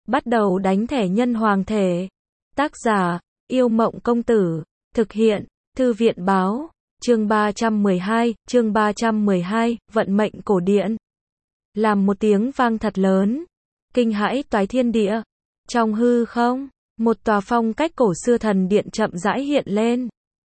Bắt đầu đánh thẻ nhân hoàng thể. Tác giả, Yêu Mộng Công Tử. Thực hiện, Thư viện Báo. Chương 312, Vận mệnh cổ điện. Làm một tiếng vang thật lớn, kinh hãi toái thiên địa. Trong hư không, một tòa phong cách cổ xưa thần điện chậm rãi hiện lên.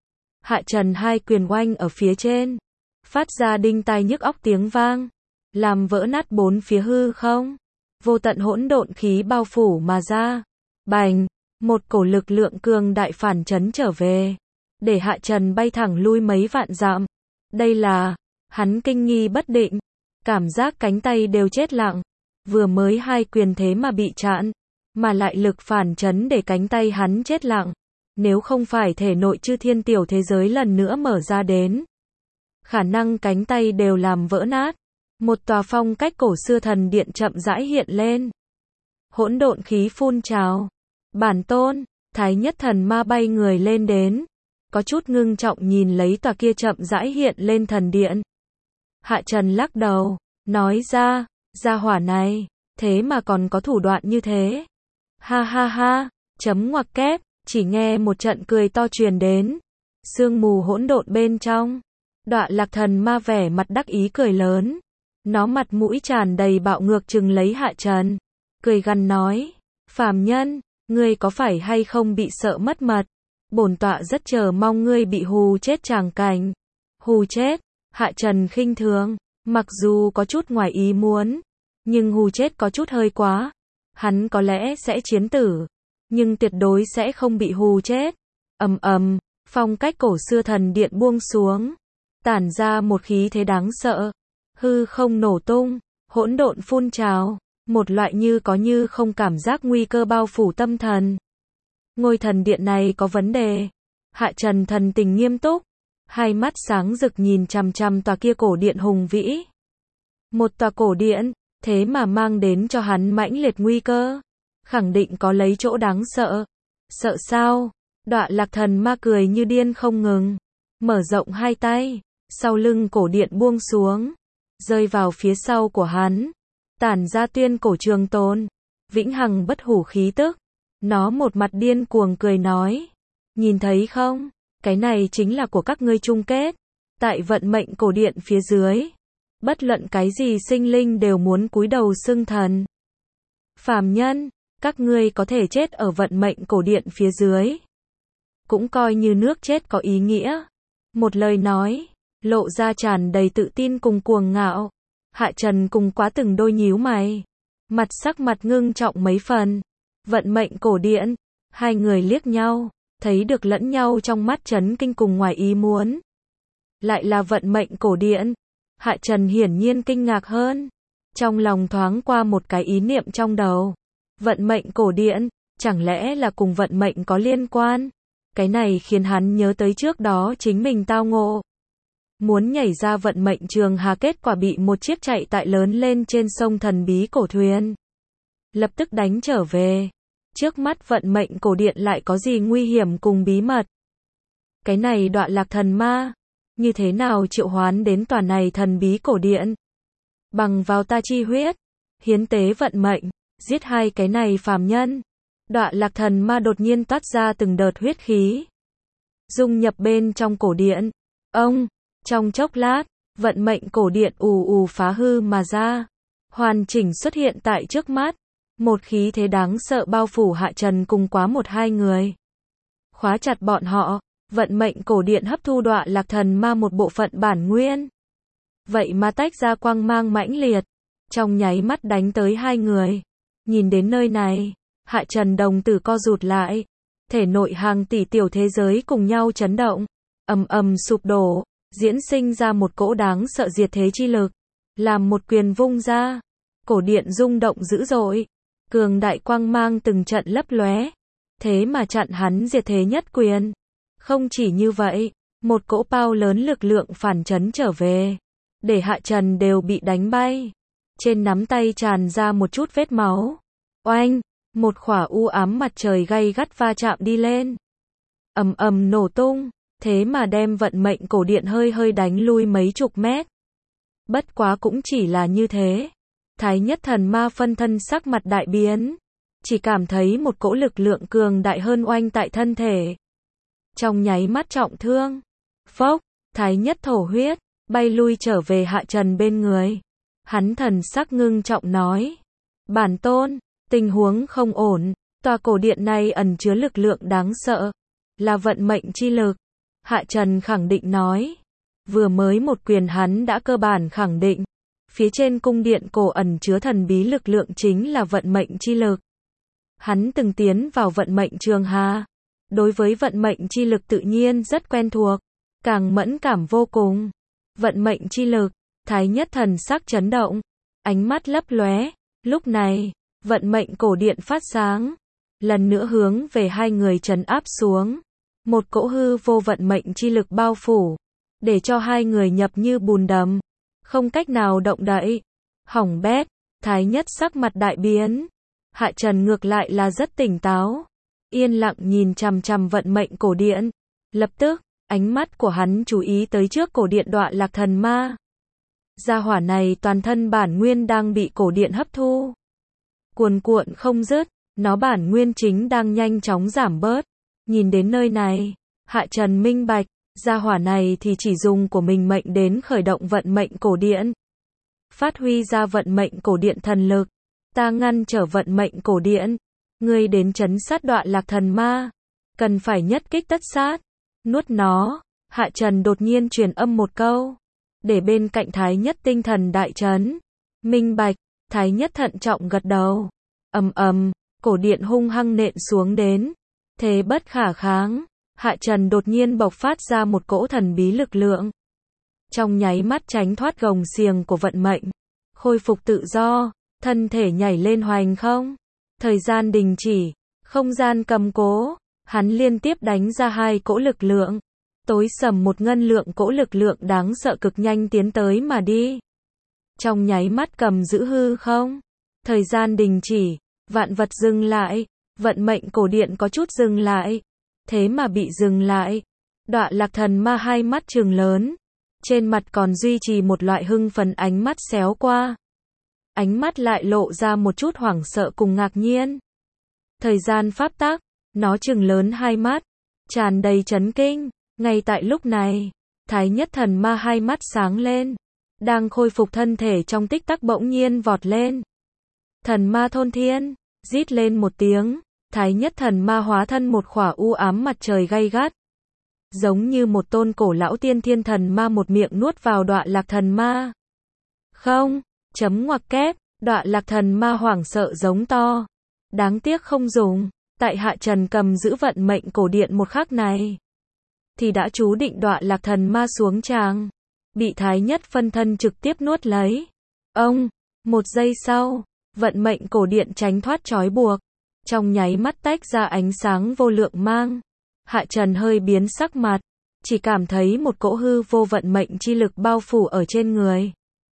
Hạ Trần hai quyền oanh ở phía trên, phát ra đinh tai nhức óc tiếng vang, làm vỡ nát bốn phía hư không. Vô tận hỗn độn khí bao phủ mà ra. Bành, một cổ lực lượng cường đại phản chấn trở về, để Hạ Trần bay thẳng lui mấy vạn dặm. Đây là, hắn kinh nghi bất định, cảm giác cánh tay đều chết lặng. Vừa mới hai quyền thế mà bị chặn, mà lại lực phản chấn để cánh tay hắn chết lặng. Nếu không phải thể nội chư thiên tiểu thế giới lần nữa mở ra đến, khả năng cánh tay đều làm vỡ nát. Một tòa phong cách cổ xưa thần điện chậm rãi hiện lên. Hỗn độn khí phun trào. Bản tôn, Thái Nhất Thần Ma bay người lên đến, có chút ngưng trọng nhìn lấy tòa kia chậm rãi hiện lên thần điện. Hạ Trần lắc đầu, nói ra, gia hỏa này, thế mà còn có thủ đoạn như thế. Ha ha ha, chấm ngoặc kép, chỉ nghe một trận cười to truyền đến. Sương mù hỗn độn bên trong, Đọa Lạc Thần Ma vẻ mặt đắc ý cười lớn. Nó mặt mũi tràn đầy bạo ngược trừng lấy Hạ Trần, cười gằn nói, phàm nhân, ngươi có phải hay không bị sợ mất mật? Bổn tọa rất chờ mong ngươi bị hù chết tràng cảnh. Hù chết? Hạ Trần khinh thường, mặc dù có chút ngoài ý muốn, nhưng hù chết có chút hơi quá. Hắn có lẽ sẽ chiến tử, nhưng tuyệt đối sẽ không bị hù chết. Ầm ầm, phong cách cổ xưa thần điện buông xuống, tản ra một khí thế đáng sợ. Hư không nổ tung, hỗn độn phun trào, một loại như có như không cảm giác nguy cơ bao phủ tâm thần. Ngôi thần điện này có vấn đề. Hạ Trần thần tình nghiêm túc, hai mắt sáng rực nhìn chằm chằm tòa kia cổ điện hùng vĩ. Một tòa cổ điện, thế mà mang đến cho hắn mãnh liệt nguy cơ, khẳng định có lấy chỗ đáng sợ. Sợ sao? Đọa Lạc Thần Ma cười như điên không ngừng, mở rộng hai tay, sau lưng cổ điện buông xuống, rơi vào phía sau của hắn, tản ra tuyên cổ trường tồn, vĩnh hằng bất hủ khí tức. Nó một mặt điên cuồng cười nói, nhìn thấy không, cái này chính là của các ngươi chung kết. Tại vận mệnh cổ điện phía dưới, bất luận cái gì sinh linh đều muốn cúi đầu xưng thần. Phàm nhân, các ngươi có thể chết ở vận mệnh cổ điện phía dưới, cũng coi như nước chết có ý nghĩa. Một lời nói, lộ ra tràn đầy tự tin cùng cuồng ngạo. Hạ Trần cùng quá từng đôi nhíu mày, sắc mặt ngưng trọng mấy phần. Vận mệnh cổ điện, hai người liếc nhau, thấy được lẫn nhau trong mắt chấn kinh cùng ngoài ý muốn. Lại là vận mệnh cổ điện. Hạ Trần hiển nhiên kinh ngạc hơn, trong lòng thoáng qua một cái ý niệm trong đầu. Vận mệnh cổ điện, chẳng lẽ là cùng vận mệnh có liên quan? Cái này khiến hắn nhớ tới trước đó chính mình tao ngộ. Muốn nhảy ra vận mệnh trường hà, kết quả bị một chiếc chạy tại lớn lên trên sông thần bí cổ thuyền lập tức đánh trở về. Trước mắt vận mệnh cổ điện lại có gì nguy hiểm cùng bí mật? Cái này Đọa Lạc Thần Ma, như thế nào triệu hoán đến tòa này thần bí cổ điện? Bằng vào ta chi huyết, hiến tế vận mệnh, giết hai cái này phàm nhân. Đọa Lạc Thần Ma đột nhiên toát ra từng đợt huyết khí, dung nhập bên trong cổ điện. Ông, trong chốc lát, vận mệnh cổ điện ù ù phá hư mà ra, hoàn chỉnh xuất hiện tại trước mắt. Một khí thế đáng sợ bao phủ Hạ Trần cùng quá một hai người, khóa chặt bọn họ. Vận mệnh cổ điện hấp thu Đọa Lạc Thần Ma một bộ phận bản nguyên, vậy mà tách ra quang mang mãnh liệt, trong nháy mắt đánh tới hai người. Nhìn đến nơi này, Hạ Trần đồng tử co rụt lại, thể nội hàng tỷ tiểu thế giới cùng nhau chấn động, ầm ầm sụp đổ, diễn sinh ra một cỗ đáng sợ diệt thế chi lực. Làm một quyền vung ra, cổ điện rung động dữ dội, cường đại quang mang từng trận lấp lóe, thế mà chặn hắn diệt thế nhất quyền. Không chỉ như vậy, một cỗ bao lớn lực lượng phản chấn trở về, để Hạ Trần đều bị đánh bay. Trên nắm tay tràn ra một chút vết máu. Oanh, một khỏa u ám mặt trời gay gắt va chạm đi lên, ầm ầm nổ tung, thế mà đem vận mệnh cổ điện hơi hơi đánh lui mấy chục mét. Bất quá cũng chỉ là như thế. Thái Nhất Thần Ma phân thân sắc mặt đại biến, chỉ cảm thấy một cỗ lực lượng cường đại hơn oanh tại thân thể. Trong nháy mắt trọng thương. Phốc, Thái Nhất thổ huyết, bay lui trở về Hạ Trần bên người. Hắn thần sắc ngưng trọng nói. Bản tôn, tình huống không ổn, tòa cổ điện này ẩn chứa lực lượng đáng sợ, là vận mệnh chi lực. Hạ Trần khẳng định nói. Vừa mới một quyền hắn đã cơ bản khẳng định. Phía trên cung điện cổ ẩn chứa thần bí lực lượng chính là vận mệnh chi lực. Hắn từng tiến vào vận mệnh trường hà. Đối với vận mệnh chi lực tự nhiên rất quen thuộc, càng mẫn cảm vô cùng. Vận mệnh chi lực, Thái Nhất thần sắc chấn động, ánh mắt lấp lóe. Lúc này, vận mệnh cổ điện phát sáng, lần nữa hướng về hai người trấn áp xuống. Một cỗ hư vô vận mệnh chi lực bao phủ, để cho hai người nhập như bùn đầm, không cách nào động đậy. Hỏng bét, Thái Nhất sắc mặt đại biến. Hạ Trần ngược lại là rất tỉnh táo, yên lặng nhìn chằm chằm vận mệnh cổ điện. Lập tức, ánh mắt của hắn chú ý tới trước cổ điện Đọa Lạc Thần Ma. Gia hỏa này toàn thân bản nguyên đang bị cổ điện hấp thu, cuồn cuộn không dứt, nó bản nguyên chính đang nhanh chóng giảm bớt. Nhìn đến nơi này, Hạ Trần minh bạch, gia hỏa này thì chỉ dùng của mình mệnh đến khởi động vận mệnh cổ điện. Phát huy ra vận mệnh cổ điện thần lực, ta ngăn trở vận mệnh cổ điện, ngươi đến trấn sát Đọa Lạc Thần Ma, cần phải nhất kích tất sát, nuốt nó. Hạ Trần đột nhiên truyền âm một câu, để bên cạnh Thái Nhất tinh thần đại chấn. Minh bạch, Thái Nhất thận trọng gật đầu. Ầm ầm, cổ điện hung hăng nện xuống đến, thế bất khả kháng. Hạ Trần đột nhiên bộc phát ra một cỗ thần bí lực lượng, trong nháy mắt tránh thoát gồng xiềng của vận mệnh, khôi phục tự do, thân thể nhảy lên hoành không. Thời gian đình chỉ, không gian cầm cố, hắn liên tiếp đánh ra hai cỗ lực lượng. Tối sầm một ngân lượng cỗ lực lượng đáng sợ cực nhanh tiến tới mà đi. Trong nháy mắt cầm giữ hư không. Thời gian đình chỉ, vạn vật dừng lại, vận mệnh cổ điện có chút dừng lại. Thế mà bị dừng lại. Đọa Lạc Thần Ma hai mắt trừng lớn, trên mặt còn duy trì một loại hưng phấn, ánh mắt xéo qua. Ánh mắt lại lộ ra một chút hoảng sợ cùng ngạc nhiên. Thời gian pháp tắc, nó trừng lớn hai mắt, tràn đầy chấn kinh. Ngay tại lúc này, Thái Nhất Thần Ma hai mắt sáng lên, đang khôi phục thân thể trong tích tắc bỗng nhiên vọt lên. Thần ma thôn thiên, rít lên một tiếng, Thái Nhất Thần Ma hóa thân một khỏa u ám mặt trời gay gắt. Giống như một tôn cổ lão tiên thiên thần ma một miệng nuốt vào Đọa Lạc Thần Ma. Không, chấm ngoặc kép, Đọa Lạc Thần Ma hoảng sợ giống to. Đáng tiếc không dùng, tại Hạ Trần cầm giữ vận mệnh cổ điện một khắc này, thì đã chú định Đọa Lạc Thần Ma xuống tràng, bị Thái Nhất phân thân trực tiếp nuốt lấy. Ông, một giây sau, vận mệnh cổ điện tránh thoát trói buộc, trong nháy mắt tách ra ánh sáng vô lượng mang. Hạ Trần hơi biến sắc mặt, chỉ cảm thấy một cỗ hư vô vận mệnh chi lực bao phủ ở trên người.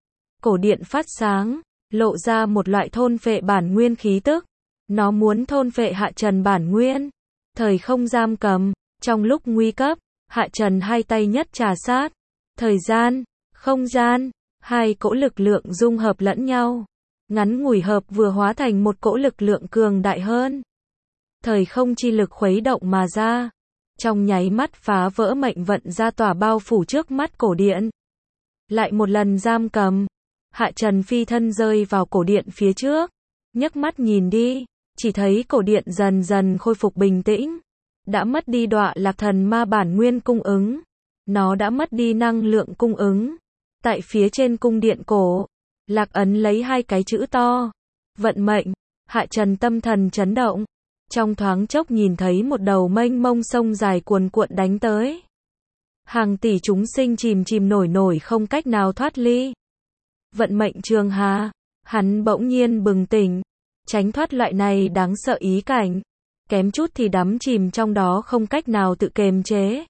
Cổ điện phát sáng, lộ ra một loại thôn phệ bản nguyên khí tức. Nó muốn thôn phệ Hạ Trần bản nguyên. Thời không giam cầm, trong lúc nguy cấp, Hạ Trần hai tay nhất trà sát. Thời gian, không gian, hai cỗ lực lượng dung hợp lẫn nhau. Ngắn ngủi hợp vừa hóa thành một cỗ lực lượng cường đại hơn. Thời không chi lực khuấy động mà ra, trong nháy mắt phá vỡ mệnh vận ra tỏa bao phủ trước mắt cổ điện. Lại một lần giam cầm, Hạ Trần phi thân rơi vào cổ điện phía trước, nhấc mắt nhìn đi, chỉ thấy cổ điện dần dần khôi phục bình tĩnh, đã mất đi Đọa Lạc Thần Ma bản nguyên cung ứng, nó đã mất đi năng lượng cung ứng. Tại phía trên cung điện cổ, lạc ấn lấy hai cái chữ to, vận mệnh. Hạ Trần tâm thần chấn động, trong thoáng chốc nhìn thấy một đầu mênh mông sông dài cuồn cuộn đánh tới. Hàng tỷ chúng sinh chìm chìm nổi nổi không cách nào thoát ly. Vận mệnh trường hà, hắn bỗng nhiên bừng tỉnh, tránh thoát loại này đáng sợ ý cảnh, kém chút thì đắm chìm trong đó không cách nào tự kiềm chế.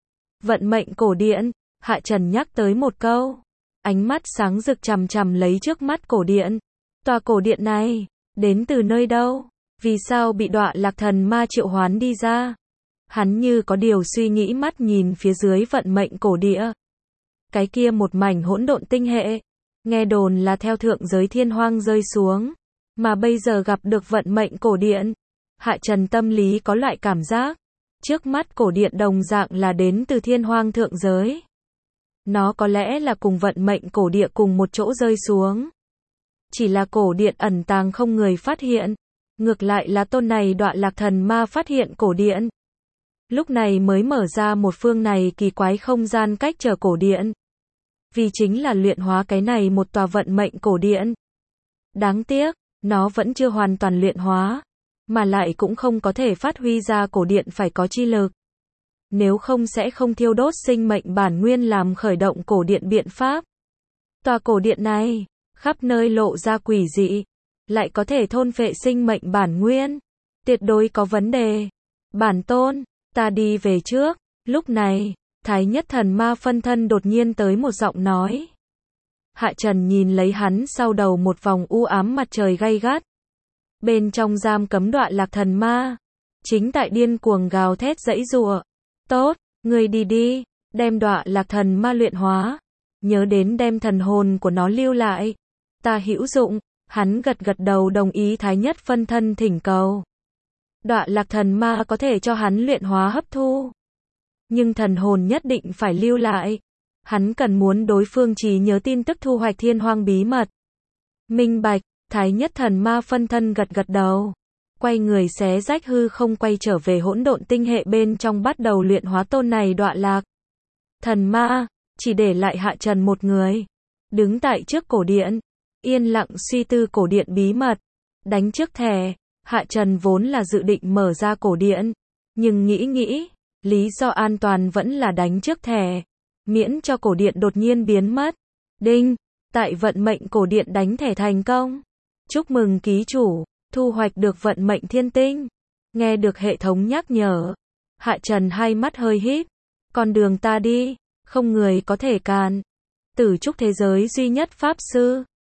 Vận mệnh cổ điện, Hạ Trần nhắc tới một câu, ánh mắt sáng rực chằm chằm lấy trước mắt cổ điện. Tòa cổ điện này, đến từ nơi đâu? Vì sao bị Đọa Lạc Thần Ma triệu hoán đi ra? Hắn như có điều suy nghĩ mắt nhìn phía dưới vận mệnh cổ địa. Cái kia một mảnh hỗn độn tinh hệ, nghe đồn là theo thượng giới thiên hoang rơi xuống. Mà bây giờ gặp được vận mệnh cổ điện. Hạ Trần tâm lý có loại cảm giác. Trước mắt cổ điện đồng dạng là đến từ thiên hoang thượng giới. Nó có lẽ là cùng vận mệnh cổ địa cùng một chỗ rơi xuống. Chỉ là cổ điện ẩn tàng không người phát hiện. Ngược lại là tôn này Đọa Lạc Thần Ma phát hiện cổ điện. Lúc này mới mở ra một phương này kỳ quái không gian cách trở cổ điện. Vì chính là luyện hóa cái này một tòa vận mệnh cổ điện. Đáng tiếc, nó vẫn chưa hoàn toàn luyện hóa. Mà lại cũng không có thể phát huy ra cổ điện phải có chi lực. Nếu không sẽ không thiêu đốt sinh mệnh bản nguyên làm khởi động cổ điện biện pháp. Tòa cổ điện này, khắp nơi lộ ra quỷ dị. Lại có thể thôn phệ sinh mệnh bản nguyên. Tuyệt đối có vấn đề. Bản tôn, ta đi về trước. Lúc này, Thái Nhất Thần Ma phân thân đột nhiên tới một giọng nói. Hạ Trần nhìn lấy hắn sau đầu một vòng u ám mặt trời gay gắt. Bên trong giam cấm Đọa Lạc Thần Ma. Chính tại điên cuồng gào thét giãy giụa. Tốt, ngươi đi đi, đem Đọa Lạc Thần Ma luyện hóa. Nhớ đến đem thần hồn của nó lưu lại. Ta hữu dụng. Hắn gật gật đầu đồng ý Thái Nhất phân thân thỉnh cầu. Đọa Lạc Thần Ma có thể cho hắn luyện hóa hấp thu. Nhưng thần hồn nhất định phải lưu lại. Hắn cần muốn đối phương trí nhớ tin tức thu hoạch thiên hoang bí mật. Minh bạch, Thái Nhất Thần Ma phân thân gật gật đầu. Quay người xé rách hư không quay trở về hỗn độn tinh hệ bên trong bắt đầu luyện hóa tôn này Đọa Lạc Thần Ma, chỉ để lại Hạ Trần một người. Đứng tại trước cổ điện, yên lặng suy tư cổ điện bí mật. Đánh trước thẻ, Hạ Trần vốn là dự định mở ra cổ điện. Nhưng nghĩ, lý do an toàn vẫn là đánh trước thẻ. Miễn cho cổ điện đột nhiên biến mất. Đinh, tại vận mệnh cổ điện đánh thẻ thành công. Chúc mừng ký chủ, thu hoạch được vận mệnh thiên tinh. Nghe được hệ thống nhắc nhở. Hạ Trần hai mắt hơi híp. Con đường ta đi, không người có thể cản. Tử trúc thế giới duy nhất pháp sư.